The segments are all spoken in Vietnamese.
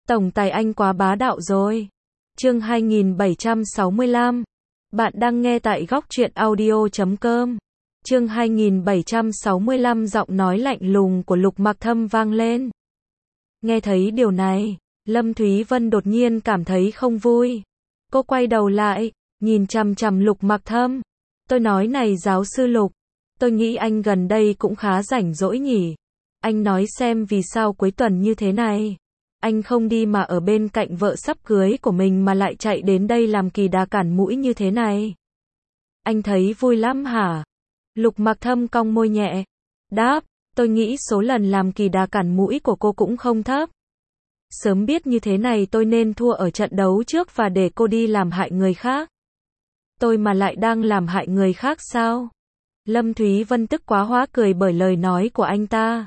Tổng tài anh quá bá đạo rồi. Chương 2765. Bạn đang nghe tại góc truyện audio.com. Chương 2765, giọng nói lạnh lùng của Lục Mặc Thâm vang lên. Nghe thấy điều này, Lâm Thúy Vân đột nhiên cảm thấy không vui. Cô quay đầu lại, nhìn chằm chằm Lục Mặc Thâm. Tôi nói này giáo sư Lục, tôi nghĩ anh gần đây cũng khá rảnh rỗi nhỉ. Anh nói xem vì sao cuối tuần như thế này, anh không đi mà ở bên cạnh vợ sắp cưới của mình mà lại chạy đến đây làm kỳ đà cản mũi như thế này. Anh thấy vui lắm hả? Lục Mặc Thâm cong môi nhẹ, đáp, tôi nghĩ số lần làm kỳ đà cản mũi của cô cũng không thấp. Sớm biết như thế này tôi nên thua ở trận đấu trước và để cô đi làm hại người khác. Tôi mà lại đang làm hại người khác sao? Lâm Thúy Vân tức quá hóa cười bởi lời nói của anh ta.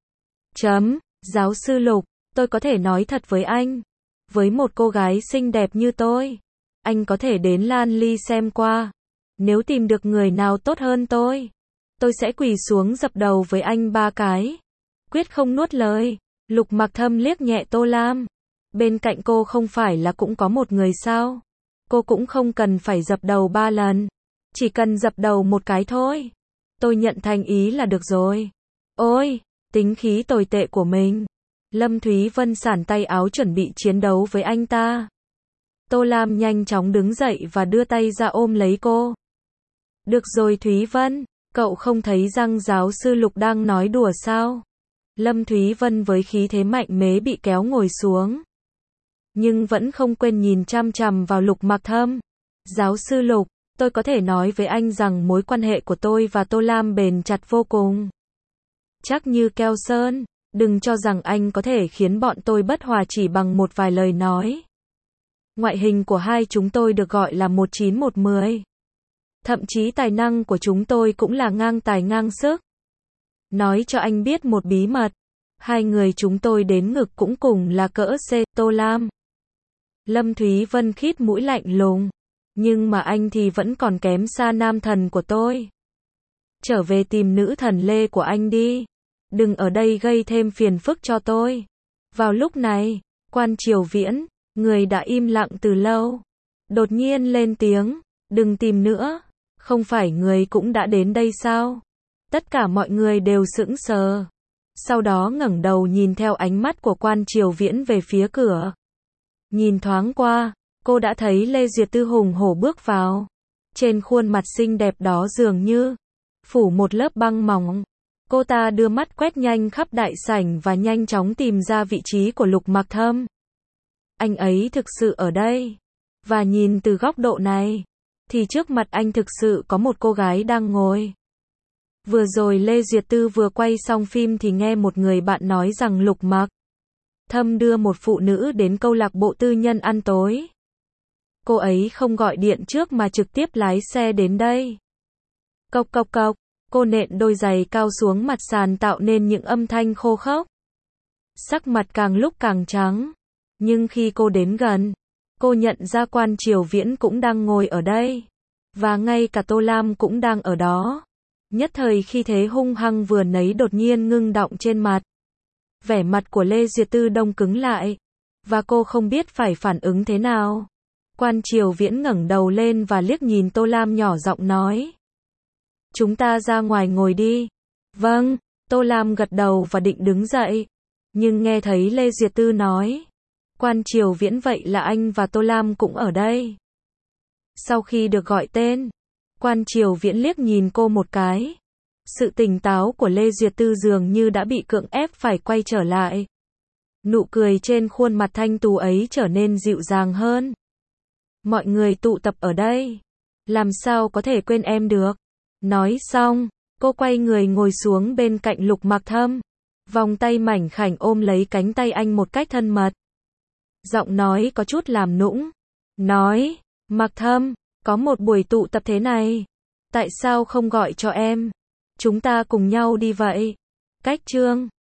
Giáo sư Lục, tôi có thể nói thật với anh. Với một cô gái xinh đẹp như tôi, anh có thể đến Lan Ly xem qua. Nếu tìm được người nào tốt hơn tôi sẽ quỳ xuống dập đầu với anh 3 cái. Quyết không nuốt lời. Lục Mặc Thâm liếc nhẹ Tô Lam. Bên cạnh cô không phải là cũng có một người sao? Cô cũng không cần phải dập đầu 3 lần. Chỉ cần dập đầu một cái thôi. Tôi nhận thành ý là được rồi. Ôi, tính khí tồi tệ của mình. Lâm Thúy Vân xản tay áo chuẩn bị chiến đấu với anh ta. Tô Lam nhanh chóng đứng dậy và đưa tay ra ôm lấy cô. Được rồi Thúy Vân, cậu không thấy rằng giáo sư Lục đang nói đùa sao? Lâm Thúy Vân với khí thế mạnh mẽ bị kéo ngồi xuống. Nhưng vẫn không quên nhìn chăm chăm vào Lục Mặc Thâm. Giáo sư Lục, tôi có thể nói với anh rằng mối quan hệ của tôi và Tô Lam bền chặt vô cùng. Chắc như keo sơn, đừng cho rằng anh có thể khiến bọn tôi bất hòa chỉ bằng một vài lời nói. Ngoại hình của hai chúng tôi được gọi là 19-1-10. Thậm chí tài năng của chúng tôi cũng là ngang tài ngang sức. Nói cho anh biết một bí mật. Hai người chúng tôi đến ngực cũng cùng là cỡ C. Tô Lam. Lâm Thúy Vân khít mũi lạnh lùng. Nhưng mà anh thì vẫn còn kém xa nam thần của tôi. Trở về tìm nữ thần Lê của anh đi. Đừng ở đây gây thêm phiền phức cho tôi. Vào lúc này, Quan Triều Viễn, người đã im lặng từ lâu, đột nhiên lên tiếng, đừng tìm nữa. Không phải người cũng đã đến đây sao? Tất cả mọi người đều sững sờ. Sau đó ngẩng đầu nhìn theo ánh mắt của Quan Triều Viễn về phía cửa. Nhìn thoáng qua, cô đã thấy Lê Duyệt Tư hùng hổ bước vào. Trên khuôn mặt xinh đẹp đó dường như phủ một lớp băng mỏng. Cô ta đưa mắt quét nhanh khắp đại sảnh và nhanh chóng tìm ra vị trí của Lục Mặc Thâm. Anh ấy thực sự ở đây. Và nhìn từ góc độ này, thì trước mặt anh thực sự có một cô gái đang ngồi. Vừa rồi Lê Duyệt Tư vừa quay xong phim thì nghe một người bạn nói rằng Lục Mặc Thâm đưa một phụ nữ đến câu lạc bộ tư nhân ăn tối. Cô ấy không gọi điện trước mà trực tiếp lái xe đến đây. Cộc cộc cộc, cô nện đôi giày cao xuống mặt sàn tạo nên những âm thanh khô khốc. Sắc mặt càng lúc càng trắng. Nhưng khi cô đến gần, cô nhận ra Quan Triều Viễn cũng đang ngồi ở đây. Và ngay cả Tô Lam cũng đang ở đó. Nhất thời khi thế hung hăng vừa nấy đột nhiên ngưng đọng trên mặt. Vẻ mặt của Lê Duyệt Tư đông cứng lại. Và cô không biết phải phản ứng thế nào. Quan Triều Viễn ngẩng đầu lên và liếc nhìn Tô Lam nhỏ giọng nói. Chúng ta ra ngoài ngồi đi. Vâng, Tô Lam gật đầu và định đứng dậy. Nhưng nghe thấy Lê Duyệt Tư nói. Quan Triều Viễn vậy là anh và Tô Lam cũng ở đây. Sau khi được gọi tên, Quan Triều Viễn liếc nhìn cô một cái. Sự tỉnh táo của Lê Duyệt Tư dường như đã bị cưỡng ép phải quay trở lại. Nụ cười trên khuôn mặt thanh tú ấy trở nên dịu dàng hơn. Mọi người tụ tập ở đây. Làm sao có thể quên em được. Nói xong, cô quay người ngồi xuống bên cạnh Lục Mặc Thâm. Vòng tay mảnh khảnh ôm lấy cánh tay anh một cách thân mật. Giọng nói có chút làm nũng. Nói, Mặc Thâm, có một buổi tụ tập thế này. Tại sao không gọi cho em? Chúng ta cùng nhau đi vậy. Cách chương